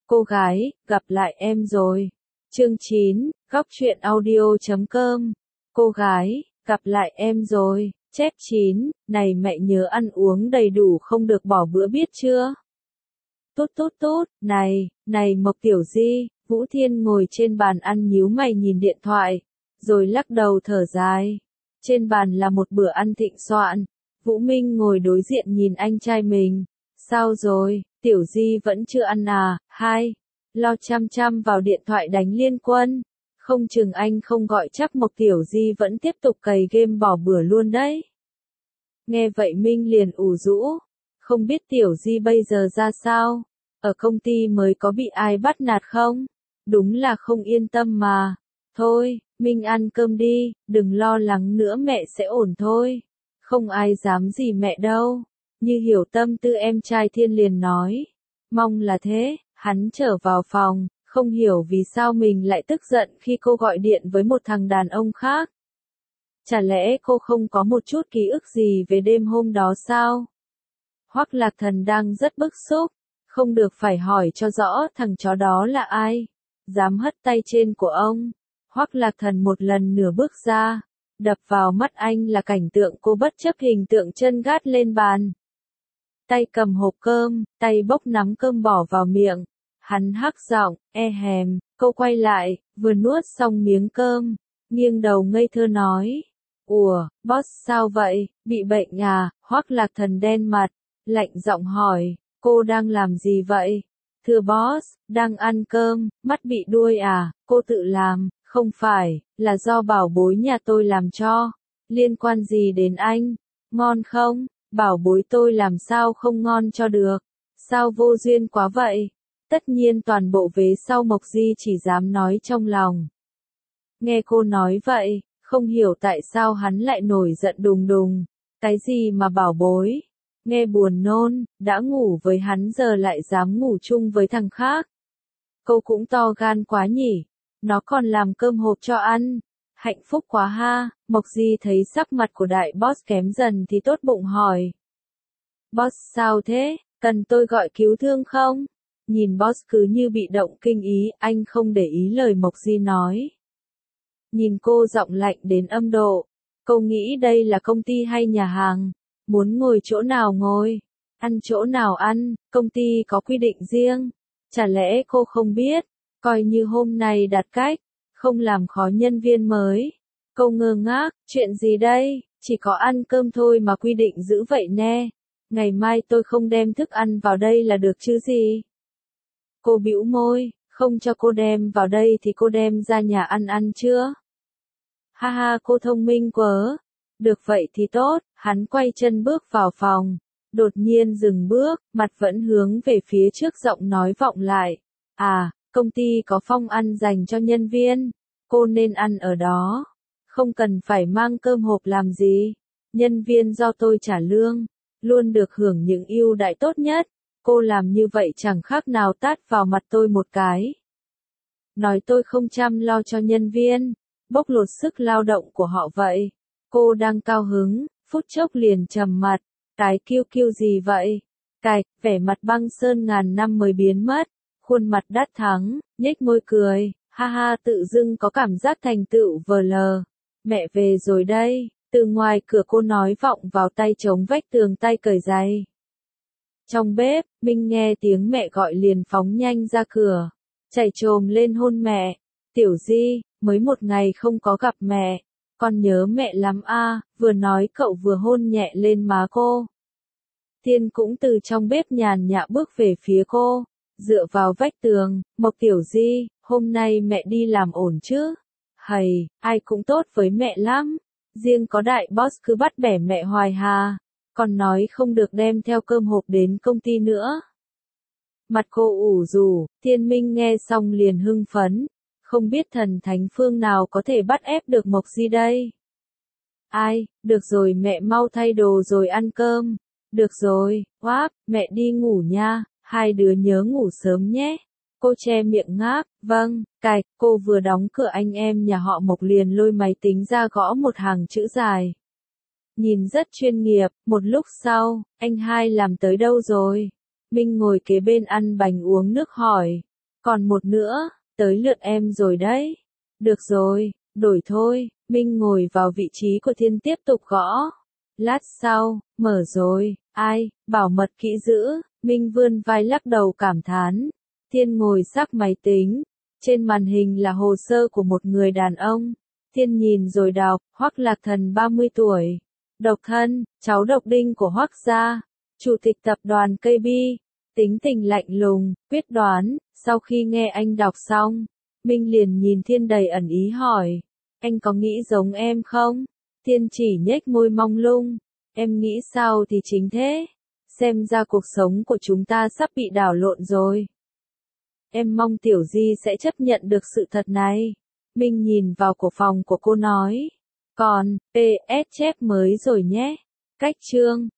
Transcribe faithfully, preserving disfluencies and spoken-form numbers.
Cô gái, gặp lại em rồi. Chương chín, góc truyện audio chấm com. Cô gái, gặp lại em rồi. Chép chín, này mẹ nhớ ăn uống đầy đủ không được bỏ bữa biết chưa? Tốt tốt tốt, này, này Mộc Tiểu Di, Vũ Thiên ngồi trên bàn ăn nhíu mày nhìn điện thoại, rồi lắc đầu thở dài. Trên bàn là một bữa ăn thịnh soạn, Vũ Minh ngồi đối diện nhìn anh trai mình. Sao rồi, Tiểu Di vẫn chưa ăn à? Hai, lo chăm chăm vào điện thoại đánh liên quân. Không chừng anh không gọi chắc Mộc Tiểu Di vẫn tiếp tục cày game bỏ bữa luôn đấy. Nghe vậy Minh liền ủ rũ. Không biết Tiểu Di bây giờ ra sao? Ở công ty mới có bị ai bắt nạt không? Đúng là không yên tâm mà. Thôi, Minh ăn cơm đi, đừng lo lắng nữa mẹ sẽ ổn thôi. Không ai dám gì mẹ đâu. Như hiểu tâm tư em trai Thiên liền nói. Mong là thế, hắn trở vào phòng, không hiểu vì sao mình lại tức giận khi cô gọi điện với một thằng đàn ông khác. Chả lẽ cô không có một chút ký ức gì về đêm hôm đó sao? Hoắc Lạc Thần đang rất bức xúc, không được phải hỏi cho rõ thằng chó đó là ai. Dám hất tay trên của ông. Hoắc Lạc Thần một lần nửa bước ra, đập vào mắt anh là cảnh tượng cô bất chấp hình tượng chân gác lên bàn. Tay cầm hộp cơm, tay bốc nắm cơm bỏ vào miệng. Hắn hắc giọng, e hèm, cô quay lại, vừa nuốt xong miếng cơm, nghiêng đầu ngây thơ nói. Ủa, boss sao vậy, bị bệnh à? Hoắc Lạc Thần đen mặt, lạnh giọng hỏi, cô đang làm gì vậy? Thưa boss, đang ăn cơm, mắt bị đuôi à? Cô tự làm, không phải, là do bảo bối nhà tôi làm cho. Liên quan gì đến anh? Ngon không? Bảo bối tôi làm sao không ngon cho được? Sao vô duyên quá vậy? Tất nhiên toàn bộ vế sau Mộc Di chỉ dám nói trong lòng. Nghe cô nói vậy, không hiểu tại sao hắn lại nổi giận đùng đùng. Cái gì mà bảo bối? Nghe buồn nôn, đã ngủ với hắn giờ lại dám ngủ chung với thằng khác. Cô cũng to gan quá nhỉ, nó còn làm cơm hộp cho ăn. Hạnh phúc quá ha. Mộc Di thấy sắc mặt của đại boss kém dần thì tốt bụng hỏi. Boss sao thế, cần tôi gọi cứu thương không? Nhìn boss cứ như bị động kinh ý, anh không để ý lời Mộc Di nói. Nhìn cô giọng lạnh đến âm độ. Cô nghĩ đây là công ty hay nhà hàng? Muốn ngồi chỗ nào ngồi, ăn chỗ nào ăn, công ty có quy định riêng. Chả lẽ cô không biết, coi như hôm nay đặt cách, không làm khó nhân viên mới. Cô ngơ ngác, chuyện gì đây, chỉ có ăn cơm thôi mà quy định dữ vậy nè. Ngày mai tôi không đem thức ăn vào đây là được chứ gì. Cô bĩu môi, không cho cô đem vào đây thì cô đem ra nhà ăn ăn chưa? Ha ha, cô thông minh quá. Được vậy thì tốt, hắn quay chân bước vào phòng. Đột nhiên dừng bước, mặt vẫn hướng về phía trước giọng nói vọng lại. À, công ty có phòng ăn dành cho nhân viên. Cô nên ăn ở đó. Không cần phải mang cơm hộp làm gì. Nhân viên do tôi trả lương, luôn được hưởng những ưu đãi tốt nhất. Cô làm như vậy chẳng khác nào tát vào mặt tôi một cái. Nói tôi không chăm lo cho nhân viên, bóc lột sức lao động của họ vậy. Cô đang cao hứng, phút chốc liền trầm mặt. Cái kiêu kiêu gì vậy? Cái, vẻ mặt băng sơn ngàn năm mới biến mất. Khuôn mặt đắt thắng, nhếch môi cười. Ha ha, tự dưng có cảm giác thành tựu vờ lờ. Mẹ về rồi đây. Từ ngoài cửa cô nói vọng vào tay chống vách tường tay cởi giày. Trong bếp, Minh nghe tiếng mẹ gọi liền phóng nhanh ra cửa. Chạy trồm lên hôn mẹ. Tiểu Di, mới một ngày không có gặp mẹ. Con nhớ mẹ lắm a. Vừa nói cậu vừa hôn nhẹ lên má cô. Tiên cũng từ trong bếp nhàn nhã bước về phía cô. Dựa vào vách tường, Mộc Tiểu Di, hôm nay mẹ đi làm ổn chứ? Hầy, ai cũng tốt với mẹ lắm. Riêng có đại boss cứ bắt bẻ mẹ hoài hà. Còn nói không được đem theo cơm hộp đến công ty nữa. Mặt cô ủ rũ, Thiên Minh nghe xong liền hưng phấn. Không biết thần thánh phương nào có thể bắt ép được Mộc Di đây. Ai, được rồi mẹ mau thay đồ rồi ăn cơm. Được rồi, oáp, mẹ đi ngủ nha, hai đứa nhớ ngủ sớm nhé. Cô che miệng ngáp, vâng, cài, cô vừa đóng cửa anh em nhà họ Mộc liền lôi máy tính ra gõ một hàng chữ dài. Nhìn rất chuyên nghiệp, một lúc sau, anh hai làm tới đâu rồi? Minh ngồi kế bên ăn bánh uống nước hỏi. Còn một nữa, tới lượt em rồi đấy. Được rồi, đổi thôi. Minh ngồi vào vị trí của Thiên tiếp tục gõ. Lát sau, mở rồi, ai, bảo mật kỹ giữ. Minh vươn vai lắc đầu cảm thán. Thiên ngồi sắc máy tính. Trên màn hình là hồ sơ của một người đàn ông. Thiên nhìn rồi đọc, Hoắc Lạc Thần ba mươi tuổi. Độc thân, cháu độc đinh của Hoắc gia. Chủ tịch tập đoàn cây bi. Tính tình lạnh lùng, quyết đoán. Sau khi nghe anh đọc xong, Minh liền nhìn Thiên đầy ẩn ý hỏi. Anh có nghĩ giống em không? Thiên chỉ nhếch môi mong lung. Em nghĩ sao thì chính thế. Xem ra cuộc sống của chúng ta sắp bị đảo lộn rồi. Em mong Tiểu Di sẽ chấp nhận được sự thật này. Minh nhìn vào cổ phòng của cô nói. Còn, pê ét chép mới rồi nhé. Cách chương.